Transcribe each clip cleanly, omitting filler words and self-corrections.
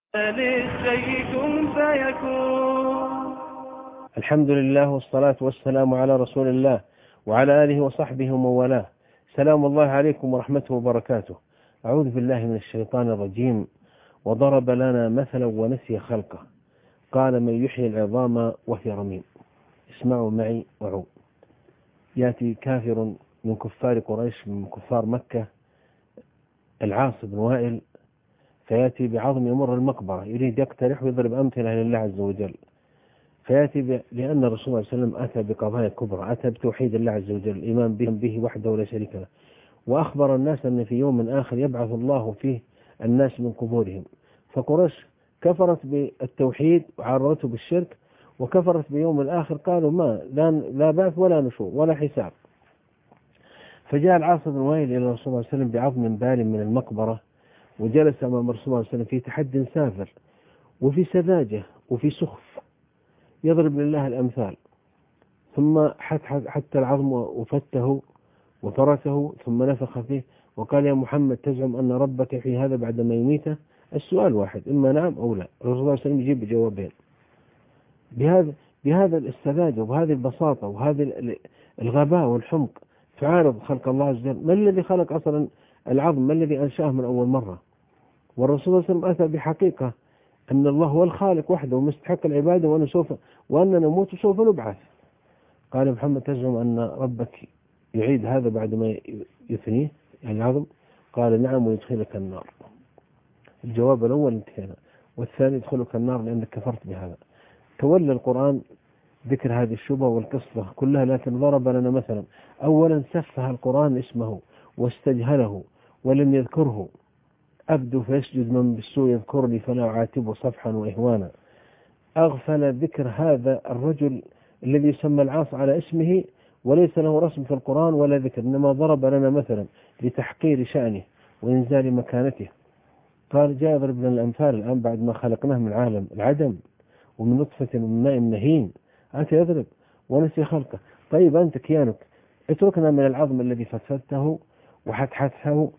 للشيء كن فيكون. الحمد لله والصلاة والسلام على رسول الله وعلى آله وصحبه ومن والاه. سلام الله عليكم ورحمته وبركاته. أعوذ بالله من الشيطان الرجيم. وضرب لنا مثلا ونسي خلقه قال من يحيي العظام وهي رميم. اسمعوا معي وعوا. يأتي كافر من كفار قريش من كفار مكة العاص بن وائل، فيأتي بعظم يمر المقبرة يريد يقترح ويضرب أمثلة لله عز وجل، فيأتي لأن الرسول صلى الله عليه وسلم أتى بقضايا كبرى، أتى بتوحيد الله عز وجل، الإيمان به وحده ولا شريك له، وأخبر الناس أن في يوم آخر يبعث الله فيه الناس من قبورهم. فقريش كفرت بالتوحيد وعرضته بالشرك، وكفرت بيوم الآخر، قالوا ما لا بعث ولا نشور ولا حساب. فجاء العاص بن وائل إلى الرسول صلى الله عليه وسلم بعظم بال من المقبرة، وجلس أمام الرسول صلى الله عليه وسلم في تحد سافر وفي سذاجة وفي سخف يضرب لله الأمثال، ثم حتى العظم وفته وفرسه ثم نفخ فيه وقال يا محمد تزعم أن ربك في هذا بعدما يميته؟ السؤال واحد، إما نعم أو لا. الرسول صلى الله عليه وسلم يجيب بجوابين بهذا السذاجة وبهذه البساطة وهذه الغباء والحمق تعارض خلق الله عز وجل. ما الذي خلق أصلا العظم؟ ما الذي أنشأه من أول مرة؟ والرسول صلى الله عليه وسلم أتى بحقيقة أن الله هو الخالق وحده ومستحق العبادة وأننا نموت وسوف نبعث. قال محمد تزعم أن ربك يعيد هذا بعد ما يثنيه يعني العظم؟ قال نعم ويدخلك النار. الجواب الأول انتهينا، والثاني يدخلك النار لأنك كفرت بهذا. تولى القرآن ذكر هذه الشبهة والقصة كلها، لكن ضرب لنا مثلا. أولا سفه القرآن اسمه واستجهله ولم يذكره. أبدو فيسجد من بالسوء يذكرني فلا أعاتبه صفحا وإهوانا. أغفل ذكر هذا الرجل الذي يسمى العاص على اسمه وليس له رسم في القرآن ولا ذكر، إنما ضرب لنا مثلا لتحقير شأنه وإنزال مكانته. قال جاء يضرب لنا الأمثال الآن بعد ما خلقناه من عالم العدم ومن نطفة ومن ماء مهين، أتى يضرب ونسي خلقه. طيب أنت كيانك اتركنا من العظم الذي فتفته وحتحته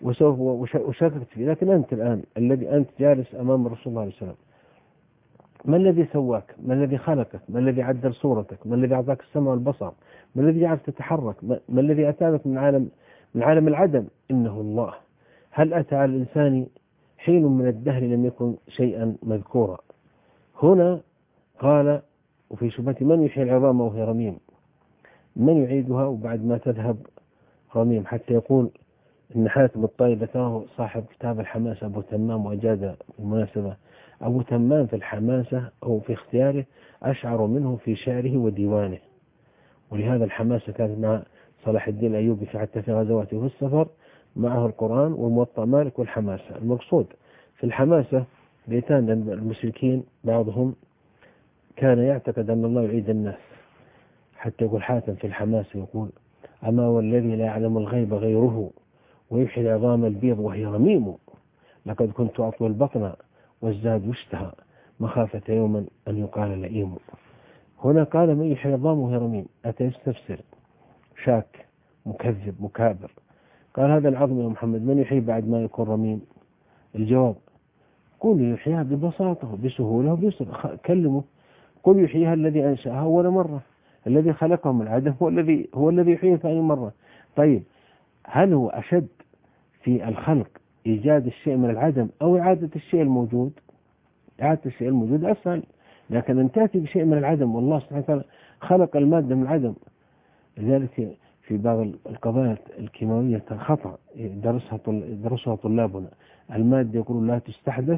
وشككت فيه، لكن أنت الآن الذي أنت جالس أمام الرسول صلى الله عليه وسلم، ما الذي سواك؟ ما الذي خلقك؟ ما الذي عدل صورتك؟ ما الذي أعطاك السمع والبصر؟ ما الذي جعلك تتحرك؟ ما الذي أتاك من عالم العدم؟ إنه الله. هل أتى على الإنسان حين من الدهر لم يكن شيئا مذكورا؟ هنا قال وفي شبهة من يحيي العظام وهي رميم، من يعيدها وبعد ما تذهب رميم؟ حتى يقول إن حاتم الطائي ذكره صاحب كتاب الحماسة أبو تمام، وأجاد بالمناسبة أبو تمام في الحماسة أو في اختياره أشعر منه في شعره وديوانه، ولهذا الحماسة كانت مع صلاح الدين الأيوبي حتى في غزواته في السفر معه القرآن والموطأ مالك والحماسة. المقصود في الحماسة بيتان المشركين بعضهم كان يعتقد أن الله يعيد الناس، حتى يقول حاتم في الحماسة يقول أما والذي لا يعلم الغيب غيره ويحيي العظام البيض وهي رميم، لقد كنت أطوي البطن والزاد واشتهى مخافة يوما أن يقال لئيم. هنا قال من يحيي العظام وهي رميم، أتى يستفسر شاك مكذب مكابر. قال هذا العظم يا محمد من يحيي بعد ما يكون رميم؟ الجواب قل يحييها ببساطة بسهولة وبيسر، كلمه قل يحييها الذي أنشأها أول مرة، الذي خلقه من العدم هو الذي يحييها ثاني مرة. طيب هل هو أشد في الخلق إيجاد الشيء من العدم أو إعادة الشيء الموجود؟ إعادة الشيء الموجود أسهل، لكن أن تأتي بشيء من العدم، والله سبحانه وتعالى خلق المادة من العدم. لذلك في بعض القضايا الكيماوية خطأ يدرسها طلابنا، المادة يقولون لا تستحدث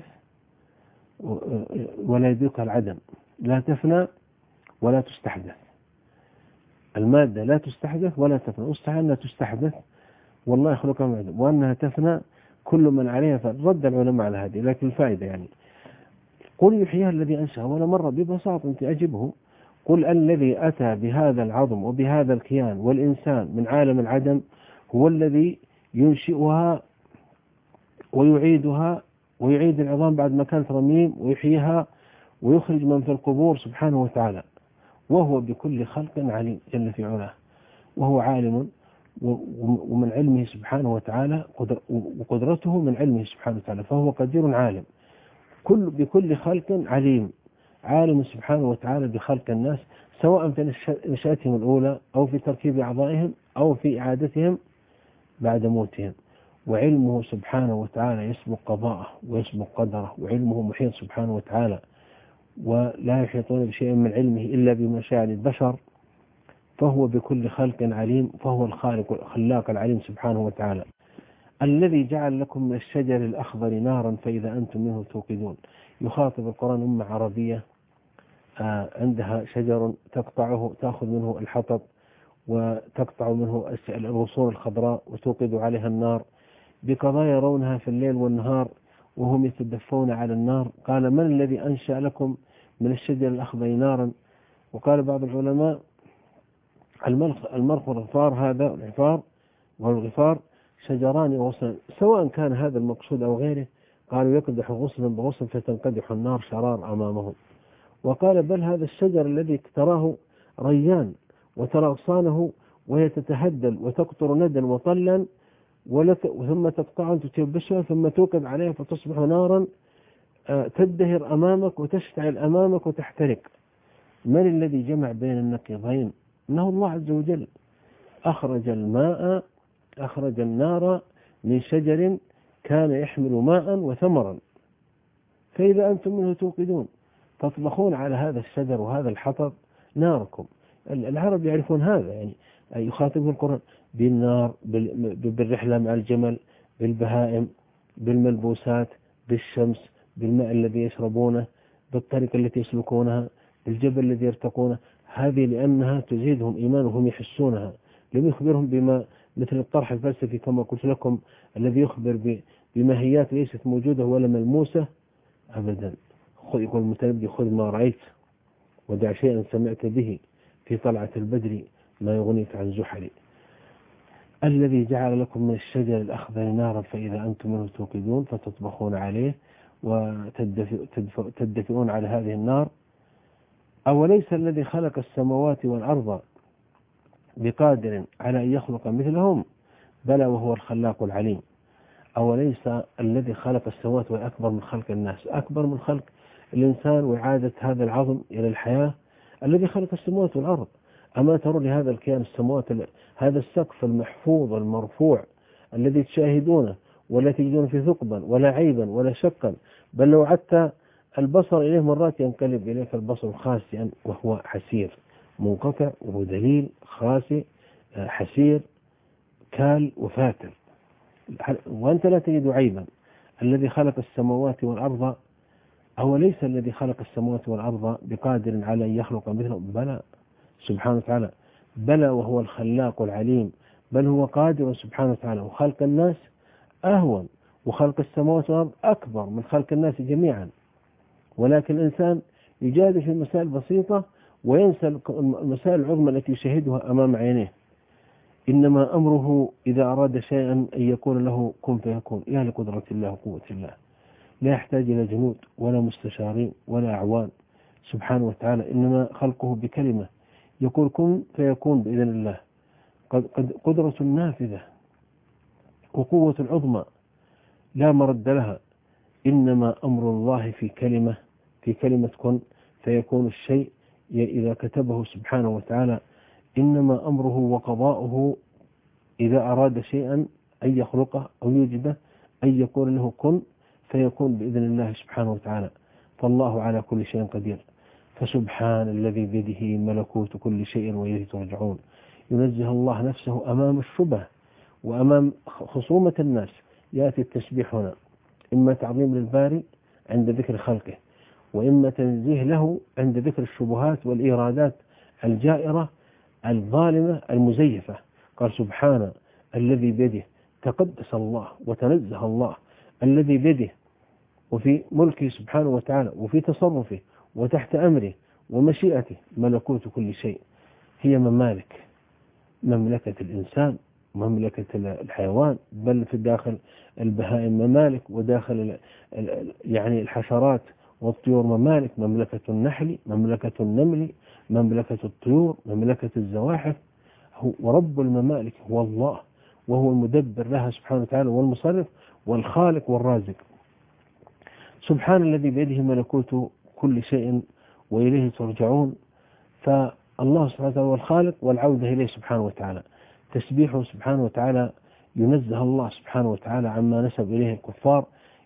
ولا يدركها العدم، لا تفنى ولا تستحدث. المادة لا تستحدث ولا تفنى، مستحيل أنها تستحدث والله يخلقها من عدم، وأنها تفنى كل من عليها فرد العلماء على هذه. لكن الفائدة يعني قل يحييها الذي أنشأها ولا مرة ببساطة تعجبه. قل الذي أتى بهذا العظم وبهذا الكيان والإنسان من عالم العدم هو الذي ينشئها ويعيدها ويعيد العظام بعد ما كانت رميم ويحييها ويخرج من في القبور سبحانه وتعالى، وهو بكل خلق عليم جل في علاه، وهو عالم ومن علمه سبحانه وتعالى وقدرته من علمه سبحانه وتعالى، فهو قدير عالم. بكل خلق عليم، عالم سبحانه وتعالى بخلق الناس، سواء في نشأتهم الأولى أو في تركيب أعضائهم أو في إعادتهم بعد موتهم. وعلمه سبحانه وتعالى يسبق قضاءه ويسبق قدره، وعلمه محيط سبحانه وتعالى، ولا يحيطون بشيء من علمه إلا بما شاء للبشر. فهو بكل خلق عليم، فهو الخلاق العليم سبحانه وتعالى. الذي جعل لكم من الشجر الأخضر نارا فإذا أنتم منه توقدون. يخاطب القرآن أمة عربية عندها شجر تقطعه، تأخذ منه الحطب وتقطع منه الغصون الخضراء وتوقد عليها النار بقضايا يرونها في الليل والنهار وهم يتدفون على النار. قال: من الذي أنشأ لكم من الشجر الأخضر نارا؟ وقال بعض العلماء: المرخ والغفار، هذا العفار والغفار شجران وغصن، سواء كان هذا المقصود أو غيره. قالوا: يقدح غصنا بغصن فتنقدح النار شرار أمامهم. وقال: بل هذا الشجر الذي تراه ريان وترى أغصانه وهي تتهدل وتقطر ندا وطلا، ثم تقطع تتيبسها ثم توقد عليها فتصبح نارا تدهر أمامك وتشتعل أمامك وتحترق. من الذي جمع بين النقيضين؟ إنه الله عز وجل. أخرج النار من شجر كان يحمل ماء وثمرا فإذا أنتم منه توقدون، تطبخون على هذا الشجر وهذا الحطب ناركم. العرب يعرفون هذا، يعني يخاطبون القرآن بالنار، بالرحلة مع الجمل، بالبهائم، بالملبوسات، بالشمس، بالماء الذي يشربونه، بالطريق التي يسلكونها، بالجبل الذي يرتقونه. هذه لأنها تزيدهم إيمان وهم يحسونها. لم يخبرهم بما مثل الطرح الفلسفي كما قلت لكم الذي يخبر بماهيات ليست موجودة ولا ملموسة أبدا. يقول المتنبي: خذ ما رأيت ودع شيئا سمعت به في طلعة البدر ما يغنيك عن زحل. الذي جعل لكم من الشجر الأخضر نارا فإذا أنتم منه توقدون فتطبخون عليه وتدفئون على هذه النار. أوليس الذي خلق السماوات والأرض بقادر على أن يخلق مثلهم؟ بلى وهو الخلاق العليم. أوليس الذي خلق السماوات أكبر من خلق الناس، أكبر من خلق الإنسان وإعادة هذا العظم إلى الحياة؟ الذي خلق السماوات والأرض. أما ترون لهذا الكيان السماوات، هذا السقف المحفوظ المرفوع الذي تشاهدونه ولا تجدون فيه ثقبا ولا عيبا ولا شقا، بل لو عدت البصر إليه مرات ينقلب إليك البصر خاسئا وهو حسير، منقطع ودليل خاسئ حسير كال وفاتر، وأنت لا تجد عيبا. الذي خلق السماوات والأرض، أوليس الذي خلق السماوات والأرض بقادر على أن يخلق مثلهم؟ بلى سبحانه وتعالى. بلى وهو الخلاق العليم. بل هو قادر سبحانه وتعالى. وخلق الناس أهون، وخلق السماوات والأرض أكبر من خلق الناس جميعا، ولكن الإنسان يجادل في مسائل بسيطة وينسى المسائل العظمى التي يشاهدها أمام عينيه. إنما أمره إذا أراد شيئا أن يكون له كن فيكون. يا لقدرة الله وقوة الله، لا يحتاج إلى جنود ولا مستشارين ولا أعوان سبحانه وتعالى. إنما خلقه بكلمة يقول كن فيكون بإذن الله. قدرة نافذة وقوة عظمى لا مرد لها. إنما أمر الله في كلمة كن فيكون الشيء إذا كتبه سبحانه وتعالى. إنما أمره وقضاؤه إذا أراد شيئا أن يخلقه أو يوجده أن يقول له كن فيكون بإذن الله سبحانه وتعالى. فالله على كل شيء قدير. فسبحان الذي بيده ملكوت كل شيء وإليه ترجعون. ينزه الله نفسه أمام الشبه وأمام خصومة الناس. يأتي التسبيح هنا إما تعظيم للباري عند ذكر خلقه، وإما تنزيه له عند ذكر الشبهات والإيرادات الجائرة الظالمة المزيفة. قال سبحان الذي بيده، تقدس الله وتنزه الله الذي بيده وفي ملكه سبحانه وتعالى وفي تصرفه وتحت أمره ومشيئته ملكوت كل شيء. هي ممالك، مملكة الإنسان، مملكة الحيوان، بل في داخل البهائم ممالك، وداخل يعني الحشرات والطيور ممالك، مملكة النحل، مملكة النمل، مملكة الطيور، مملكة الزواحف. ورب الممالك هو الله، وهو المدبر لها سبحانه وتعالى والمصرف والخالق والرازق سبحان الذي بيده ملكوت كل شيء وإليه ترجعون. فالله سبحانه وتعالى هو الخالق والعودة إليه سبحانه وتعالى. تسبيحه سبحانه وتعالى ينزه الله سبحانه وتعالى عما نسب إليه الكفار.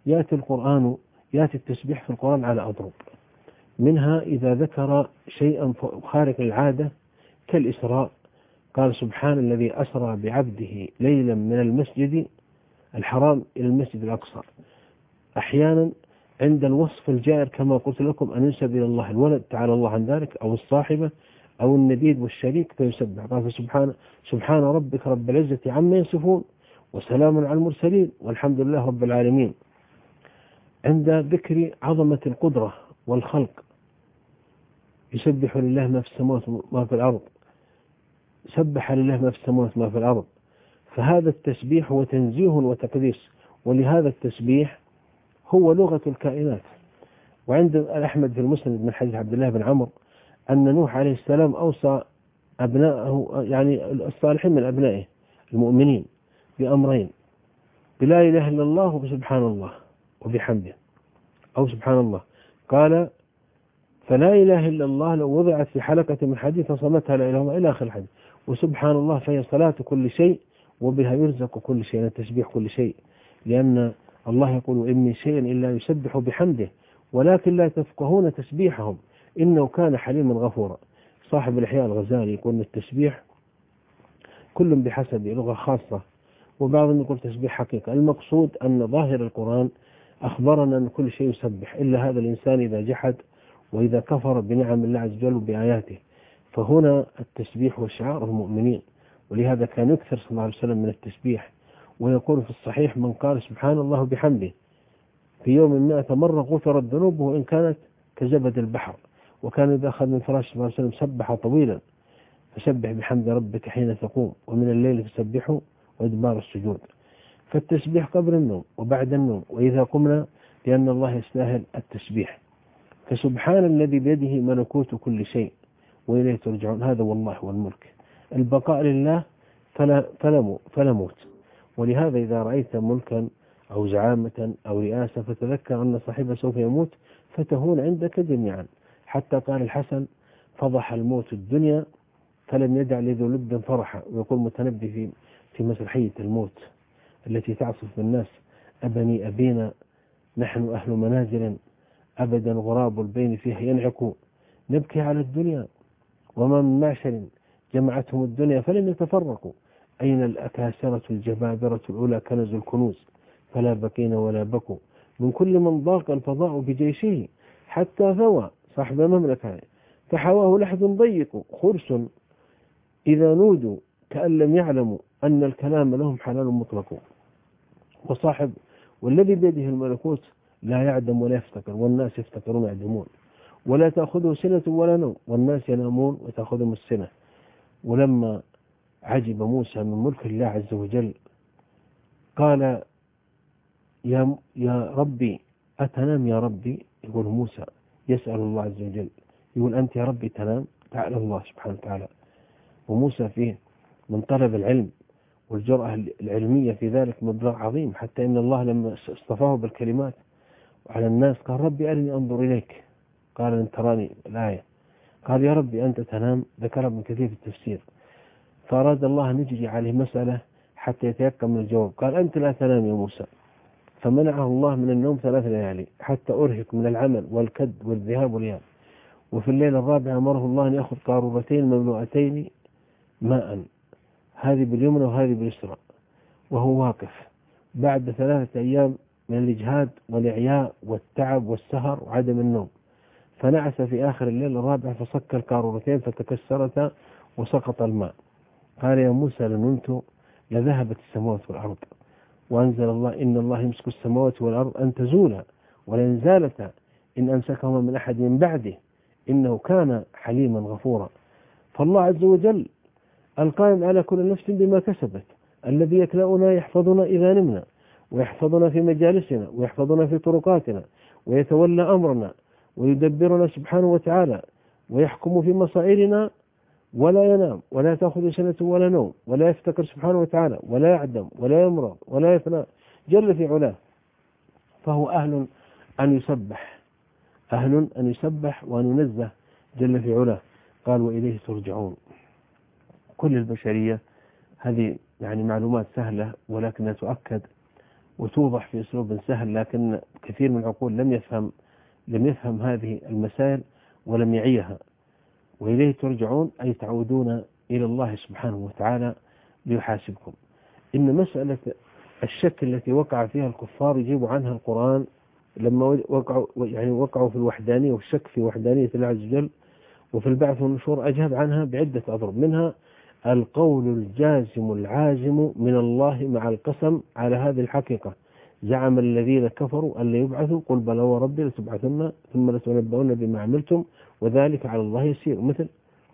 يأتي التسبيح في القرآن على أضرب، منها إذا ذكر شيئا خارق العادة كالإسراء، قال سبحان الذي أسرى بعبده ليلا من المسجد الحرام إلى المسجد الأقصى. أحيانا عند الوصف الجائر كما قلت لكم أن ينسب إلى الله الولد تعالى الله عن ذلك، أو الصاحبة أو النديد والشريك فيسبح. قال سبحان ربك رب العزة عما يصفون وسلام على المرسلين والحمد لله رب العالمين. عند ذكر عظمة القدرة والخلق يسبح لله ما في السماوات وما في الأرض، سبح لله ما في السماوات وما في الأرض. فهذا التسبيح هو تنزيه وتقديس، ولهذا التسبيح هو لغة الكائنات. وعند أحمد في المسند من حديث عبد الله بن عمرو أن نوح عليه السلام أوصى أبناءه يعني الصالحين من أبنائه المؤمنين بأمرين: بلا إله إلا الله وبسبحان الله وبحمده، أو سبحان الله. قال: فلا إله إلا الله لو وضعت في حلقة من حديد فصمتها لا إله إلى آخر الحديث، وسبحان الله فهي صلاة كل شيء وبها يرزق كل شيء، تسبيح كل شيء، لأن الله يقول: إن من شيء إلا يسبح بحمده ولكن لا تفقهون تسبيحهم إنه كان حليما غفورا. صاحب الإحياء الغزالي يقول التسبيح كل بحسب لغة خاصة، وبعضهم يقول تسبيح حقيقة. المقصود أن ظاهر القرآن أخبرنا أن كل شيء يسبح إلا هذا الإنسان إذا جحد وإذا كفر بنعم الله عز وجل وبآياته. فهنا التسبيح هو شعار المؤمنين، ولهذا كان يكثر صلى الله عليه وسلم من التسبيح، ويقول في الصحيح: من قال سبحان الله بحمده في يوم 100 مرة غفرت ذنوبه إن كانت كزبد البحر. وكان إذا أخذ من فراش صلى الله عليه وسلم سبح طويلا: فسبح بحمد ربك حين تقوم ومن الليل فسبحه وإدبار السجود. فالتسبيح قبل النوم وبعد النوم وإذا قمنا، لأن الله يستاهل التسبيح. فسبحان الذي بيده ملكوت كل شيء وإليه ترجعون، هذا والله والملك. البقاء لله فلا موت. ولهذا إذا رأيت ملكا أو زعامة أو رئاسة فتذكر أن صاحبه سوف يموت فتهون عندك جميعا. حتى قال الحسن: فضح الموت الدنيا فلم يدع لذو لب فرحا. ويقول متنبي في مسرحية الموت التي تعصف بالناس: أبني أبينا نحن أهل منازل أبدا غراب البين فيها ينعق، نبكي على الدنيا وما من معشر جمعتهم الدنيا فلم يتفرقوا، أين الأكاسرة الجبابرة الأولى كنز الكنوز فلا بكين ولا بكوا، من كل من ضاق الفضاء بجيشه حتى ثوى صاحب المملكة فحواه لحد ضيق، خرس إذا نودوا كأن لم يعلموا أن الكلام لهم حلال مطلق. والذي بيده الملكوت لا يعدم ولا يفتكر، والناس يفتكرون يعدمون، ولا تأخذه سنة ولا نوم، والناس ينامون وتأخذهم السنة. ولما عجب موسى من ملك الله عز وجل قال: يا ربي أتنام يا ربي؟ يقول موسى يسأل الله عز وجل، يقول: أنت يا ربي تنام؟ تعالى الله سبحانه وتعالى. وموسى فيه من طلب العلم والجرأة العلمية في ذلك مبلغ عظيم، حتى إن الله لما اصطفاه بالكلمات على الناس قال: ربي أرني أنظر إليك، قال: لن تراني الآية. قال: يا ربي أنت تنام؟ ذكر ابن كثير في التفسير. فأراد الله أن يجري عليه مسألة حتى يتيقن من الجواب، قال: أنت لا تنام يا موسى. فمنعه الله من النوم 3 ليالي حتى أرهق من العمل والكد والذهاب والإياب. وفي الليلة الرابعة أمره الله أن يأخذ قارورتين مملوءتين ماء، هذه باليمنى وهذه باليسرى، وهو واقف بعد 3 أيام من الإجهاد والإعياء والتعب والسهر وعدم النوم. فنعس في آخر الليل الرابع فصك القارورتين فتكسرتا وسقط الماء. قال: يا موسى لو نمت لذهبت السماوات والأرض. وأنزل الله: إن الله يمسك السماوات والأرض أن تزولا ولئن زالتا إن أمسكهما من أحد من بعده إنه كان حليما غفورا. فالله عز وجل القائم على كل نفس بما كسبت، الذي يكلأنا يحفظنا إذا نمنا، ويحفظنا في مجالسنا، ويحفظنا في طرقاتنا، ويتولى أمرنا، ويدبرنا سبحانه وتعالى، ويحكم في مصائرنا، ولا ينام ولا تأخذ سنة ولا نوم، ولا يفتكر سبحانه وتعالى، ولا يعدم ولا يمرض ولا يفنى جل في علاه. فهو أهل أن يسبح، أهل أن يسبح وأن ينزه جل في علاه. قال وإليه ترجعون. كل البشرية هذه يعني معلومات سهلة ولكنها تؤكد وتوضح في أسلوب سهل، لكن كثير من العقول لم يفهم هذه المسائل ولم يعيها. وإليه ترجعون أي تعودون إلى الله سبحانه وتعالى ليحاسبكم. إن مسألة الشك التي وقع فيها الكفار يجيب عنها القرآن لما وقعوا في الوحدانية والشك في وحدانية الله عز وجل وفي البعث والنشور، أجاب عنها بعدة أضرب، منها القول الجازم العازم من الله مع القسم على هذه الحقيقة. زعم الذين كفروا أن لا يبعثوا قل بلى وربي لتبعثن ثم لتنبؤن بما عملتم وذلك على الله يسير. مثل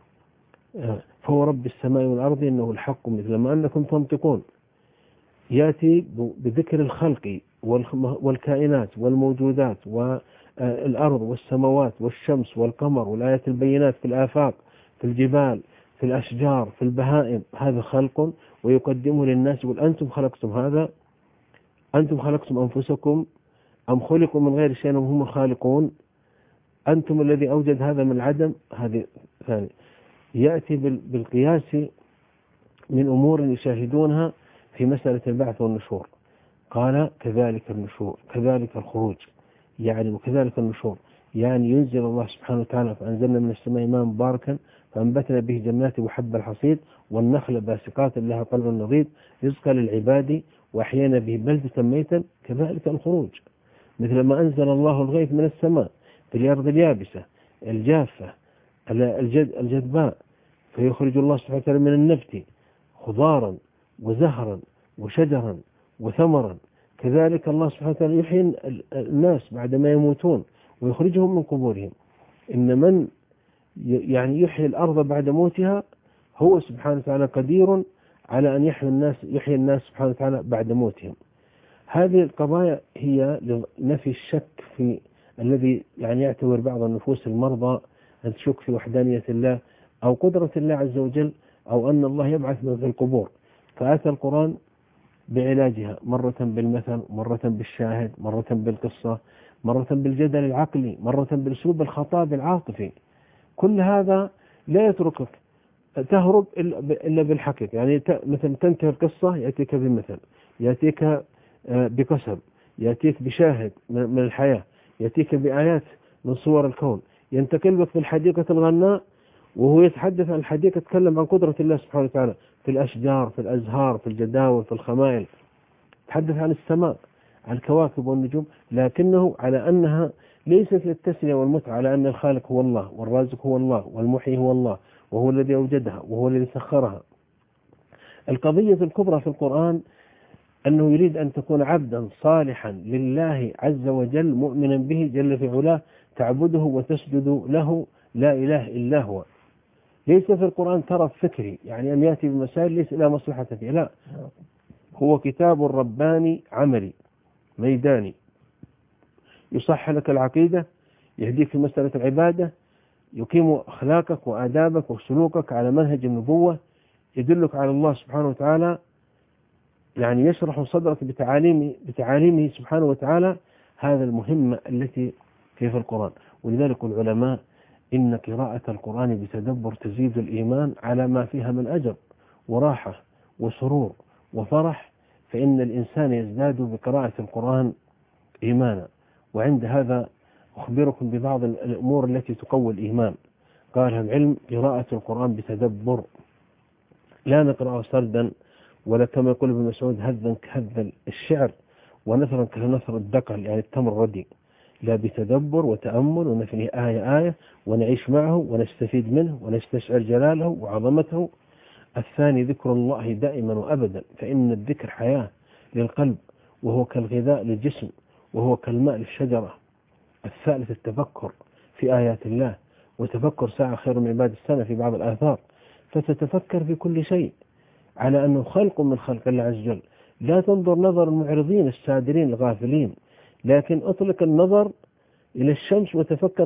فهو رب السماء والأرض إنه الحق مثل ما أنكم تنطقون. يأتي بذكر الخلق والكائنات والموجودات والأرض والسماوات والشمس والقمر والآيات البينات في الآفاق في الجبال في الأشجار في البهائم، هذا خلق، ويقدمه للناس يقول أنتم خلقتم هذا، أنتم خلقتم أنفسكم أم خلقوا من غير شيء وهم خالقون، أنتم الذي أوجد هذا من العدم. هذه ثاني. يأتي بالقياس من أمور يشاهدونها في مسألة البعث والنشور. قال كذلك النشور كذلك الخروج، يعني وكذلك النشور، يعني ينزل الله سبحانه وتعالى فأنزلنا من السماء ماء مباركا فأنبتنا به جنات وحب الحصيد والنخل باسقات لها طلع نضيد رزقا للعباد وأحيانا به بلدة ميتا كذلك الخروج. مثل ما أنزل الله الغيث من السماء في الأرض اليابسة الجافة الجدباء فيخرج الله سبحانه وتعالى من النبت خضارا وزهرا وشجرا وثمرا. كذلك الله سبحانه وتعالى يحيي الناس بعدما يموتون ويخرجهم من قبورهم. إن من يعني يحيي الأرض بعد موتها هو سبحانه وتعالى قدير على أن يحيي الناس سبحانه وتعالى بعد موتهم. هذه القضايا هي لنفي الشك في الذي يعني يعتبر بعض النفوس المرضى أن تشك في وحدانية الله أو قدرة الله عز وجل أو أن الله يبعث من في القبور. فأتى القرآن بعلاجها مرة بالمثل، مرة بالشاهد، مرة بالقصة، مرة بالجدل العقلي، مرة بالأسلوب الخطاب العاطفي. كل هذا لا يتركك تهرب إلا بالحقيقة. يعني مثلا تنتهي القصة يأتيك بمثل، يأتيك بقسم، يأتيك بشاهد من الحياة، يأتيك بآيات من صور الكون، ينتقل بك في الحديقة الغناء وهو يتحدث عن الحديقة يتكلم عن قدرة الله سبحانه وتعالى في الأشجار في الأزهار في الجداول في الخمائل، يتحدث عن السماء عن الكواكب والنجوم، لكنه على أنها ليست للتسلية والمتعة، على أن الخالق هو الله والرازق هو الله والمحيي هو الله وهو الذي أوجدها وهو الذي سخرها. القضية الكبرى في القرآن أنه يريد أن تكون عبدا صالحا لله عز وجل مؤمنا به جل في علاه تعبده وتسجد له لا إله إلا هو. ليس في القرآن ترى فكري يعني أن يأتي بمسائل ليس لا مصلحة فيها، لا، هو كتاب رباني عملي ميداني يصح لك العقيدة، يهديك في مسألة العبادة، يقيم أخلاقك وآدابك وسلوكك على منهج النبوة، يدلك على الله سبحانه وتعالى، يعني يشرح صدرك بتعاليمه سبحانه وتعالى. هذا المهمة التي في القرآن. ولذلك العلماء إن قراءة القرآن بتدبر تزيد الإيمان على ما فيها من أجر وراحة وسرور وفرح، فإن الإنسان يزداد بقراءة القرآن إيمانا. وعند هذا أخبركم ببعض الأمور التي تقوي الإيمان. قال العلم قراءة القرآن بتدبر، لا نقرأه سردا ولا كما يقول ابن مسعود هذا كهذا الشعر ونثرا كنثر الدقل يعني التمر الردي، لا بتدبر وتأمل ونفني آية آية ونعيش معه ونستفيد منه ونستشعر جلاله وعظمته. الثاني ذكر الله دائما وأبدا، فإن الذكر حياة للقلب وهو كالغذاء للجسم وهو كالماء للشجرة. الثالث التفكر في آيات الله، وتفكر ساعة خير من عباد السنة في بعض الآثار، فتتفكر في كل شيء على أنه خلق من خلق الله عز وجل. لا تنظر نظر المعرضين السادرين الغافلين، لكن أطلق النظر إلى الشمس وتفكر في من أوجدها ورفعها وجملها وبهاها سبحانه وتعالى، وفي الجبل والتل والرابية والهضبة والنهر والسناء والماء والضياء والورقة والسنا والماء والضياء والهضبة والسنا والماء والضياء والورقة والسنا والماء والضياء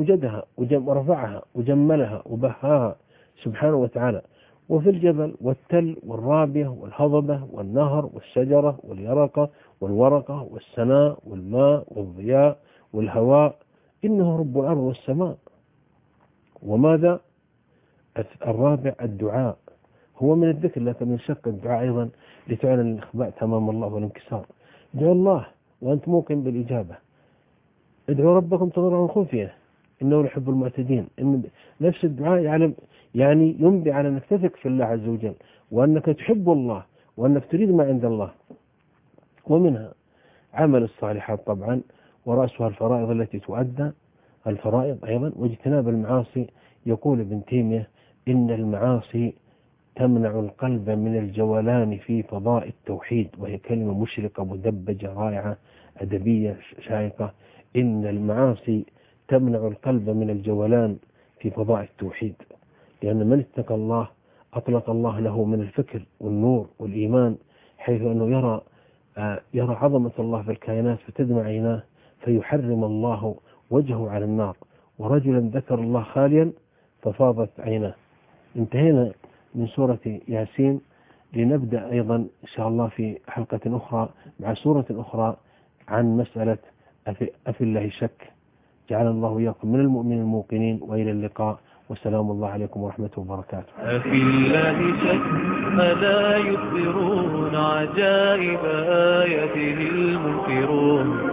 وفي الجبل والتل والرابية والهضبة والنهر والشجرة واليرقة والورقة والسناء والماء والضياء والهواء، إنه رب الأرض والسماء. وماذا الرابع؟ الدعاء. هو من الذكر، لكن من شق الدعاء أيضا لتعلن الإخبات أمام الله والانكسار. ادعوا الله وأنت موقن بالإجابة، ادعوا ربكم تضرعا خفية إنه يحب المعتدين. إن نفس الدعاء يعني ينبي على أنك تثق في الله عز وجل، وأنك تحب الله، وأنك تريد ما عند الله. ومنها عمل الصالحات طبعا، ورأسها الفرائض التي تؤدى، الفرائض أيضا، واجتناب المعاصي. يقول ابن تيمية إن المعاصي تمنع القلب من الجولان في فضاء التوحيد، وهي كلمة مشرقة مدبجة رائعة أدبية شائقة. إن المعاصي تمنع القلب من الجولان في فضاء التوحيد، لأن من اتقى الله أطلق الله له من الفكر والنور والإيمان، حيث أنه يرى عظمة الله في الكائنات فتدمع عيناه، فيحرم الله وجهه على النار. ورجلا ذكر الله خاليا ففاضت عيناه. انتهينا من سورة ياسين، لنبدأ أيضا إن شاء الله في حلقة أخرى مع سورة أخرى عن مسألة أفي الله شك. جعل الله إياكم من المؤمنين الموقنين، وإلى اللقاء، والسلام الله عليكم ورحمة وبركاته. أفي الله شك ألا يخبرون عجائب آياته المنكرون